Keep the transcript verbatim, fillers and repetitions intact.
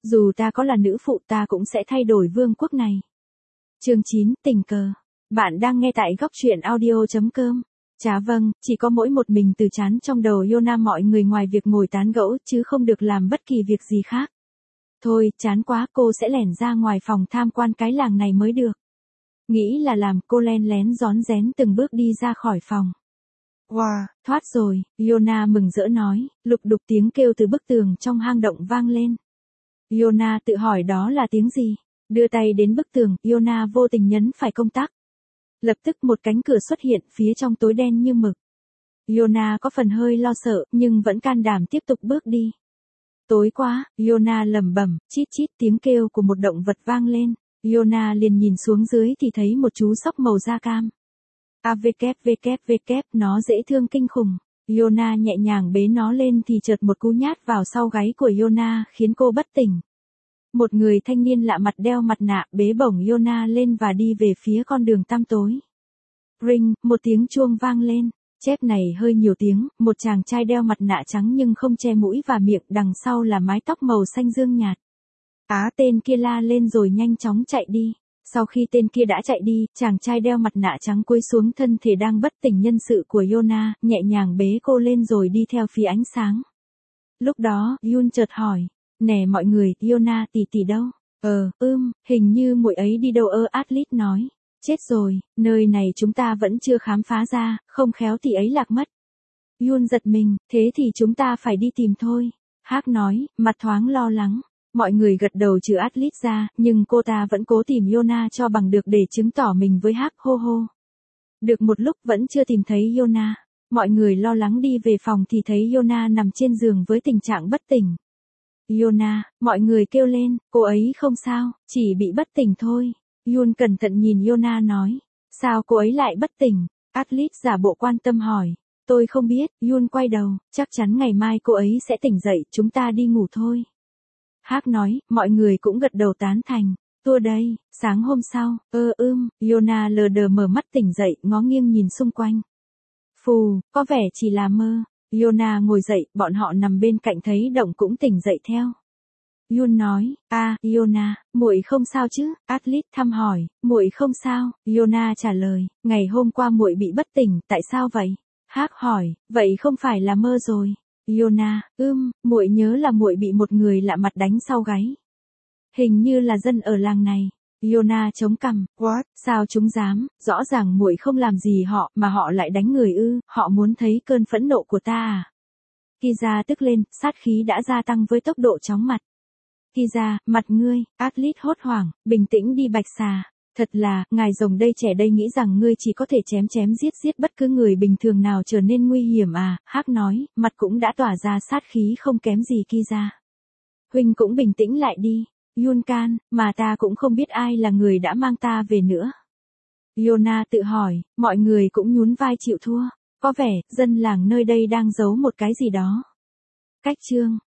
Dù ta có là nữ phụ ta cũng sẽ thay đổi vương quốc này. Chương chín, tình cờ. Bạn đang nghe tại góc truyện audio chấm com. Chà vâng, chỉ có mỗi một mình từ chán trong đầu Yona, mọi người ngoài việc ngồi tán gẫu chứ không được làm bất kỳ việc gì khác. Thôi, chán quá, cô sẽ lẻn ra ngoài phòng tham quan cái làng này mới được. Nghĩ là làm, cô len lén rón rén từng bước đi ra khỏi phòng. Wow, thoát rồi, Yona mừng rỡ nói, lục đục tiếng kêu từ bức tường trong hang động vang lên. Yona tự hỏi đó là tiếng gì? Đưa tay đến bức tường, Yona vô tình nhấn phải công tắc. Lập tức một cánh cửa xuất hiện phía trong tối đen như mực. Yona có phần hơi lo sợ, nhưng vẫn can đảm tiếp tục bước đi. Tối quá, Yona lẩm bẩm, chít chít tiếng kêu của một động vật vang lên. Yona liền nhìn xuống dưới thì thấy một chú sóc màu da cam. A vê kép vê kép vê kép, nó dễ thương kinh khủng. Yona nhẹ nhàng bế nó lên thì chợt một cú nhát vào sau gáy của Yona khiến cô bất tỉnh. Một người thanh niên lạ mặt đeo mặt nạ bế bổng Yona lên và đi về phía con đường tăm tối. Ring, một tiếng chuông vang lên. Chép này hơi nhiều tiếng, một chàng trai đeo mặt nạ trắng nhưng không che mũi và miệng, đằng sau là mái tóc màu xanh dương nhạt. Á, tên kia la lên rồi nhanh chóng chạy đi. Sau khi tên kia đã chạy đi, chàng trai đeo mặt nạ trắng cúi xuống thân thể đang bất tỉnh nhân sự của Yona, nhẹ nhàng bế cô lên rồi đi theo phía ánh sáng. Lúc đó, Yun chợt hỏi, nè mọi người, Yona tỷ tỷ đâu? Ờ, ưm, hình như muội ấy đi đâu ơ, Atlit nói. Chết rồi, nơi này chúng ta vẫn chưa khám phá ra, không khéo tỷ ấy lạc mất. Yun giật mình, thế thì chúng ta phải đi tìm thôi. Hắc nói, mặt thoáng lo lắng. Mọi người gật đầu trừ Atlit ra, nhưng cô ta vẫn cố tìm Yona cho bằng được để chứng tỏ mình với Hắc, hô hô. Được một lúc vẫn chưa tìm thấy Yona. Mọi người lo lắng đi về phòng thì thấy Yona nằm trên giường với tình trạng bất tỉnh. Yona, mọi người kêu lên, cô ấy không sao, chỉ bị bất tỉnh thôi. Yun cẩn thận nhìn Yona nói, sao cô ấy lại bất tỉnh? Atlit giả bộ quan tâm hỏi, tôi không biết. Yun quay đầu, chắc chắn ngày mai cô ấy sẽ tỉnh dậy, chúng ta đi ngủ thôi. Hắc nói, mọi người cũng gật đầu tán thành. Tua đây, sáng hôm sau, ơ ưm, Yona lờ đờ mở mắt tỉnh dậy, ngó nghiêng nhìn xung quanh. Phù, có vẻ chỉ là mơ. Yona ngồi dậy, bọn họ nằm bên cạnh thấy động cũng tỉnh dậy theo. Yun nói, a, à, Yona, muội không sao chứ? Atlit thăm hỏi, muội không sao. Yona trả lời, ngày hôm qua muội bị bất tỉnh, tại sao vậy? Hắc hỏi, vậy không phải là mơ rồi? Yona, ưm, muội nhớ là muội bị một người lạ mặt đánh sau gáy. Hình như là dân ở làng này. Yona chống cằm, what, sao chúng dám, rõ ràng muội không làm gì họ, mà họ lại đánh người ư, họ muốn thấy cơn phẫn nộ của ta à? Kiza tức lên, sát khí đã gia tăng với tốc độ chóng mặt. Kiza, mặt ngươi, Atlit hốt hoảng, bình tĩnh đi bạch xà. Thật là, ngài rồng đây trẻ đây nghĩ rằng ngươi chỉ có thể chém chém giết giết bất cứ người bình thường nào trở nên nguy hiểm à, Hắc nói, mặt cũng đã tỏa ra sát khí không kém gì Kiza. Huynh cũng bình tĩnh lại đi. Yun can, mà ta cũng không biết ai là người đã mang ta về nữa. Yona tự hỏi, mọi người cũng nhún vai chịu thua. Có vẻ, dân làng nơi đây đang giấu một cái gì đó. Cách chương